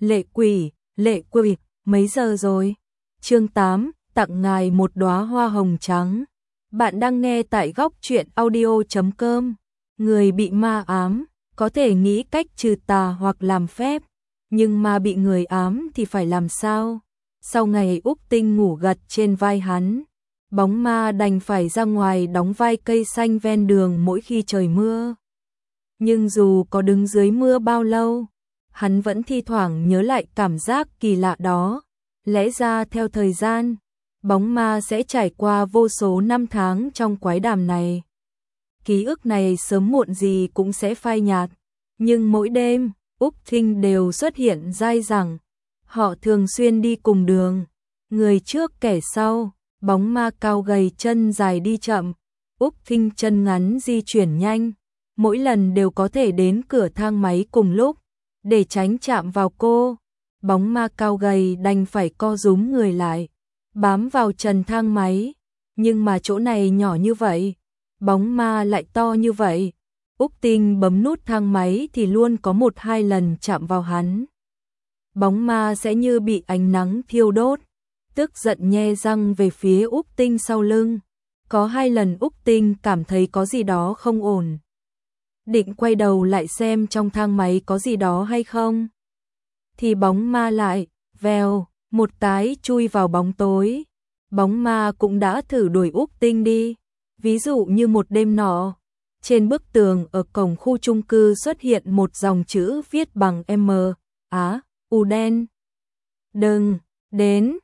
Lệ quỷ, mấy giờ rồi? Chương 8, tặng ngài một đóa hoa hồng trắng. Bạn đang nghe tại góc truyện audio.com. Người bị ma ám, có thể nghĩ cách trừ tà hoặc làm phép, nhưng ma bị người ám thì phải làm sao? Sau ngày Úc Tinh ngủ gật trên vai hắn, bóng ma đành phải ra ngoài đóng vai cây xanh ven đường mỗi khi trời mưa. Nhưng dù có đứng dưới mưa bao lâu, hắn vẫn thi thoảng nhớ lại cảm giác kỳ lạ đó. Lẽ ra theo thời gian, bóng ma sẽ trải qua vô số năm tháng trong quái đàm này. Ký ức này sớm muộn gì cũng sẽ phai nhạt, nhưng mỗi đêm, Úc Tinh đều xuất hiện dai dẳng. Họ thường xuyên đi cùng đường, người trước kẻ sau, bóng ma cao gầy chân dài đi chậm, Úc Tinh chân ngắn di chuyển nhanh, mỗi lần đều có thể đến cửa thang máy cùng lúc. Để tránh chạm vào cô, bóng ma cao gầy đành phải co rúm người lại, bám vào trần thang máy, nhưng mà chỗ này nhỏ như vậy, bóng ma lại to như vậy. Úc Tinh bấm nút thang máy thì luôn có 1-2 lần chạm vào hắn. Bóng ma sẽ như bị ánh nắng thiêu đốt, tức giận nhe răng về phía Úc Tinh sau lưng. Có 2 lần Úc Tinh cảm thấy có gì đó không ổn, định quay đầu lại xem trong thang máy có gì đó hay không, thì bóng ma lại, vèo, một cái chui vào bóng tối. Bóng ma cũng đã thử đuổi Úc Tinh đi. Ví dụ như một đêm nọ, trên bức tường ở cổng khu chung cư xuất hiện một dòng chữ viết bằng U đen. Đừng, đến,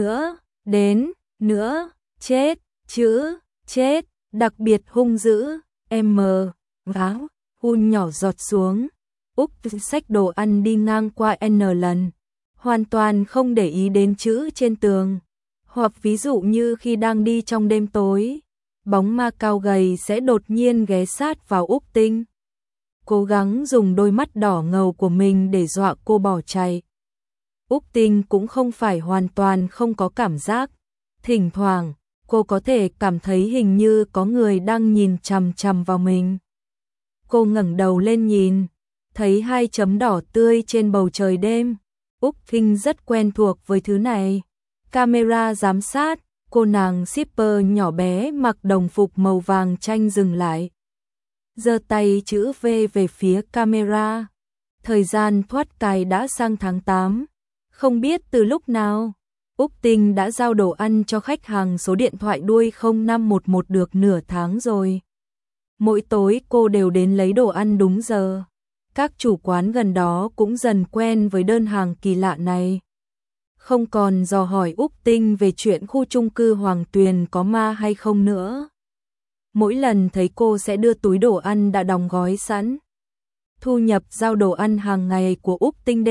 nữa, chết, chữ, chết, đặc biệt hung dữ, gáo, hun nhỏ giọt xuống. Úc xách đồ ăn đi ngang qua N lần, hoàn toàn không để ý đến chữ trên tường. Hoặc ví dụ như khi đang đi trong đêm tối, bóng ma cao gầy sẽ đột nhiên ghé sát vào Úc Tinh, cố gắng dùng đôi mắt đỏ ngầu của mình để dọa cô bỏ chạy. Úc Tinh cũng không phải hoàn toàn không có cảm giác, thỉnh thoảng cô có thể cảm thấy hình như có người đang nhìn chằm chằm vào mình. Cô ngẩng đầu lên nhìn, thấy 2 chấm đỏ tươi trên bầu trời đêm. Úc Tinh rất quen thuộc với thứ này. Camera giám sát, cô nàng shipper nhỏ bé mặc đồng phục màu vàng chanh dừng lại, giơ tay chữ V về phía camera. Thời gian thoát cái đã sang tháng 8. Không biết từ lúc nào, Úc Tinh đã giao đồ ăn cho khách hàng số điện thoại đuôi 0511 được nửa tháng rồi. Mỗi tối cô đều đến lấy đồ ăn đúng giờ. Các chủ quán gần đó cũng dần quen với đơn hàng kỳ lạ này, không còn dò hỏi Úc Tinh về chuyện khu chung cư Hoàng Tuyền có ma hay không nữa. Mỗi lần thấy cô sẽ đưa túi đồ ăn đã đóng gói sẵn. Thu nhập giao đồ ăn hàng ngày của Úc Tinh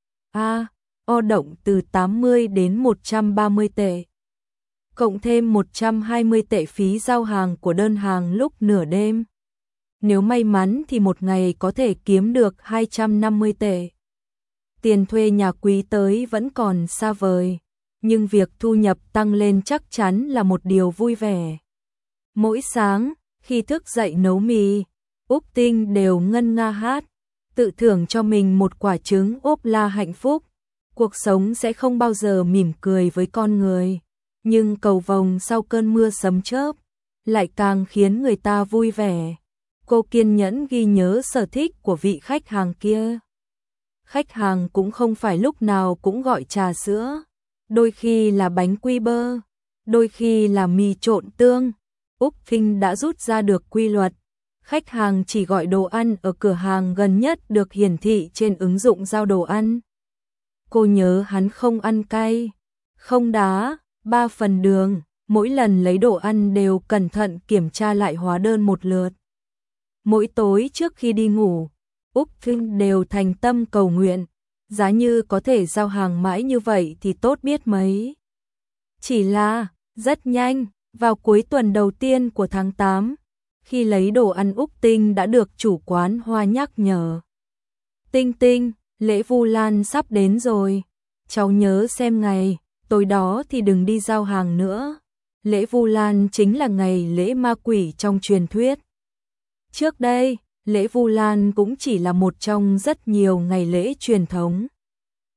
động từ 80 đến 130 tệ. Cộng thêm 120 tệ phí giao hàng của đơn hàng lúc nửa đêm. Nếu may mắn thì một ngày có thể kiếm được 250 tệ. Tiền thuê nhà quý tới vẫn còn xa vời, nhưng việc thu nhập tăng lên chắc chắn là một điều vui vẻ. Mỗi sáng, khi thức dậy nấu mì, Úc Tinh đều ngân nga hát, tự thưởng cho mình một quả trứng ốp la hạnh phúc. Cuộc sống sẽ không bao giờ mỉm cười với con người, nhưng cầu vồng sau cơn mưa sấm chớp lại càng khiến người ta vui vẻ. Cô kiên nhẫn ghi nhớ sở thích của vị khách hàng kia. Khách hàng cũng không phải lúc nào cũng gọi trà sữa, đôi khi là bánh quy bơ, đôi khi là mì trộn tương. Úc Tinh đã rút ra được quy luật, khách hàng chỉ gọi đồ ăn ở cửa hàng gần nhất được hiển thị trên ứng dụng giao đồ ăn. Cô nhớ hắn không ăn cay, không đá, 3 phần đường, mỗi lần lấy đồ ăn đều cẩn thận kiểm tra lại hóa đơn một lượt. Mỗi tối trước khi đi ngủ, Úc Tinh đều thành tâm cầu nguyện, giá như có thể giao hàng mãi như vậy thì tốt biết mấy. Chỉ là, rất nhanh, vào cuối tuần đầu tiên của tháng 8, khi lấy đồ ăn Úc Tinh đã được chủ quán hoa nhắc nhở. Tinh, lễ Vu Lan sắp đến rồi, cháu nhớ xem ngày, tối đó thì đừng đi giao hàng nữa. Lễ Vu Lan chính là ngày lễ ma quỷ trong truyền thuyết. Trước đây, lễ Vu Lan cũng chỉ là một trong rất nhiều ngày lễ truyền thống.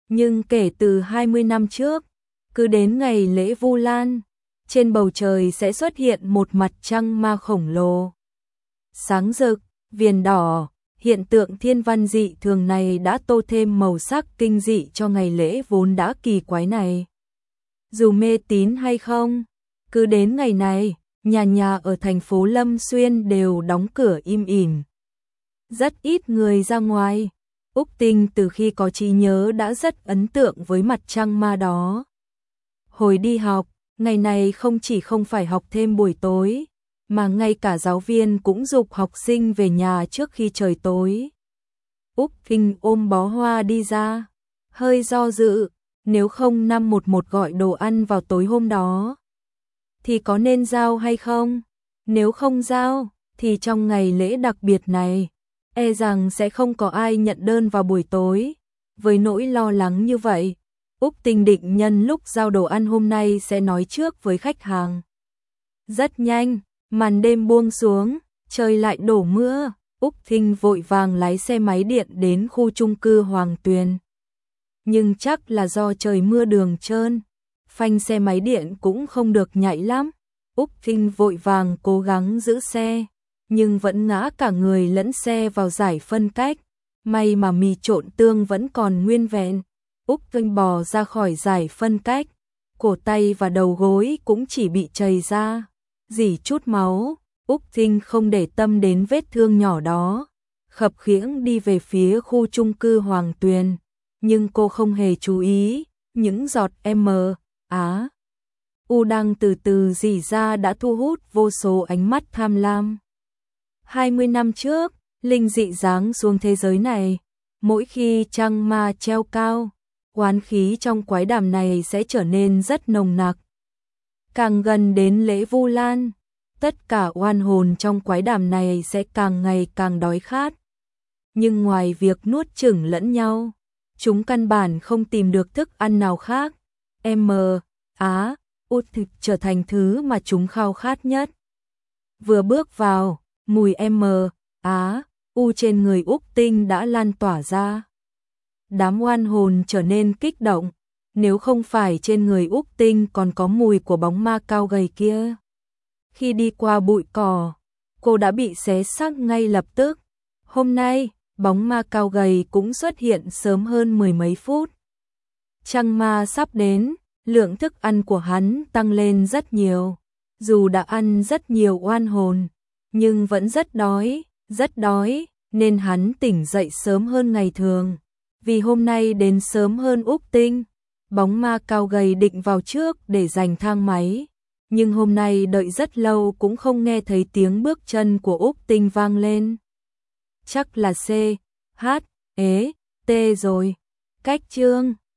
Nhưng kể từ 20 năm trước, cứ đến ngày lễ Vu Lan, trên bầu trời sẽ xuất hiện một mặt trăng ma khổng lồ. Sáng rực, viền đỏ, hiện tượng thiên văn dị thường này đã tô thêm màu sắc kinh dị cho ngày lễ vốn đã kỳ quái này. Dù mê tín hay không, cứ đến ngày này, nhà nhà ở thành phố Lâm Xuyên đều đóng cửa im ỉm. Rất ít người ra ngoài. Úc Tinh từ khi có trí nhớ đã rất ấn tượng với mặt trăng ma đó. Hồi đi học, ngày này không chỉ không phải học thêm buổi tối, mà ngay cả giáo viên cũng giục học sinh về nhà trước khi trời tối. Úc Tinh ôm bó hoa đi ra, hơi do dự, nếu không 511 gọi đồ ăn vào tối hôm đó, thì có nên giao hay không? Nếu không giao, thì trong ngày lễ đặc biệt này, e rằng sẽ không có ai nhận đơn vào buổi tối. Với nỗi lo lắng như vậy, Úc Tinh định nhân lúc giao đồ ăn hôm nay sẽ nói trước với khách hàng. Rất nhanh, màn đêm buông xuống, trời lại đổ mưa, Úc Tinh vội vàng lái xe máy điện đến khu chung cư Hoàng Tuyền. Nhưng chắc là do trời mưa đường trơn, phanh xe máy điện cũng không được nhạy lắm. Úc Tinh vội vàng cố gắng giữ xe, nhưng vẫn ngã cả người lẫn xe vào giải phân cách. May mà mì trộn tương vẫn còn nguyên vẹn. Úc Tinh bò ra khỏi giải phân cách, cổ tay và đầu gối cũng chỉ bị trầy ra, rỉ chút máu. Úc Tinh không để tâm đến vết thương nhỏ đó, khập khiễng đi về phía khu chung cư Hoàng Tuyền. Nhưng cô không hề chú ý, những giọt U đang từ từ rỉ ra đã thu hút vô số ánh mắt tham lam. 20 năm trước, linh dị giáng xuống thế giới này, mỗi khi trăng ma treo cao, oán khí trong quái đàm này sẽ trở nên rất nồng nặc. Càng gần đến lễ Vu Lan, tất cả oan hồn trong quái đàm này sẽ càng ngày càng đói khát. Nhưng ngoài việc nuốt chửng lẫn nhau, chúng căn bản không tìm được thức ăn nào khác. Thịt trở thành thứ mà chúng khao khát nhất. Vừa bước vào, mùi trên người Úc Tinh đã lan tỏa ra. Đám oan hồn trở nên kích động, nếu không phải trên người Úc Tinh còn có mùi của bóng ma cao gầy kia. Khi đi qua bụi cỏ, cô đã bị xé xác ngay lập tức. Hôm nay, bóng ma cao gầy cũng xuất hiện sớm hơn 10 mấy phút. Trăng ma sắp đến, lượng thức ăn của hắn tăng lên rất nhiều. Dù đã ăn rất nhiều oan hồn, nhưng vẫn rất đói, nên hắn tỉnh dậy sớm hơn ngày thường. Vì hôm nay đến sớm hơn Úc Tinh, bóng ma cao gầy định vào trước để giành thang máy. Nhưng hôm nay đợi rất lâu cũng không nghe thấy tiếng bước chân của Úc Tinh vang lên. Chắc là C, H, E, T rồi. Cách chương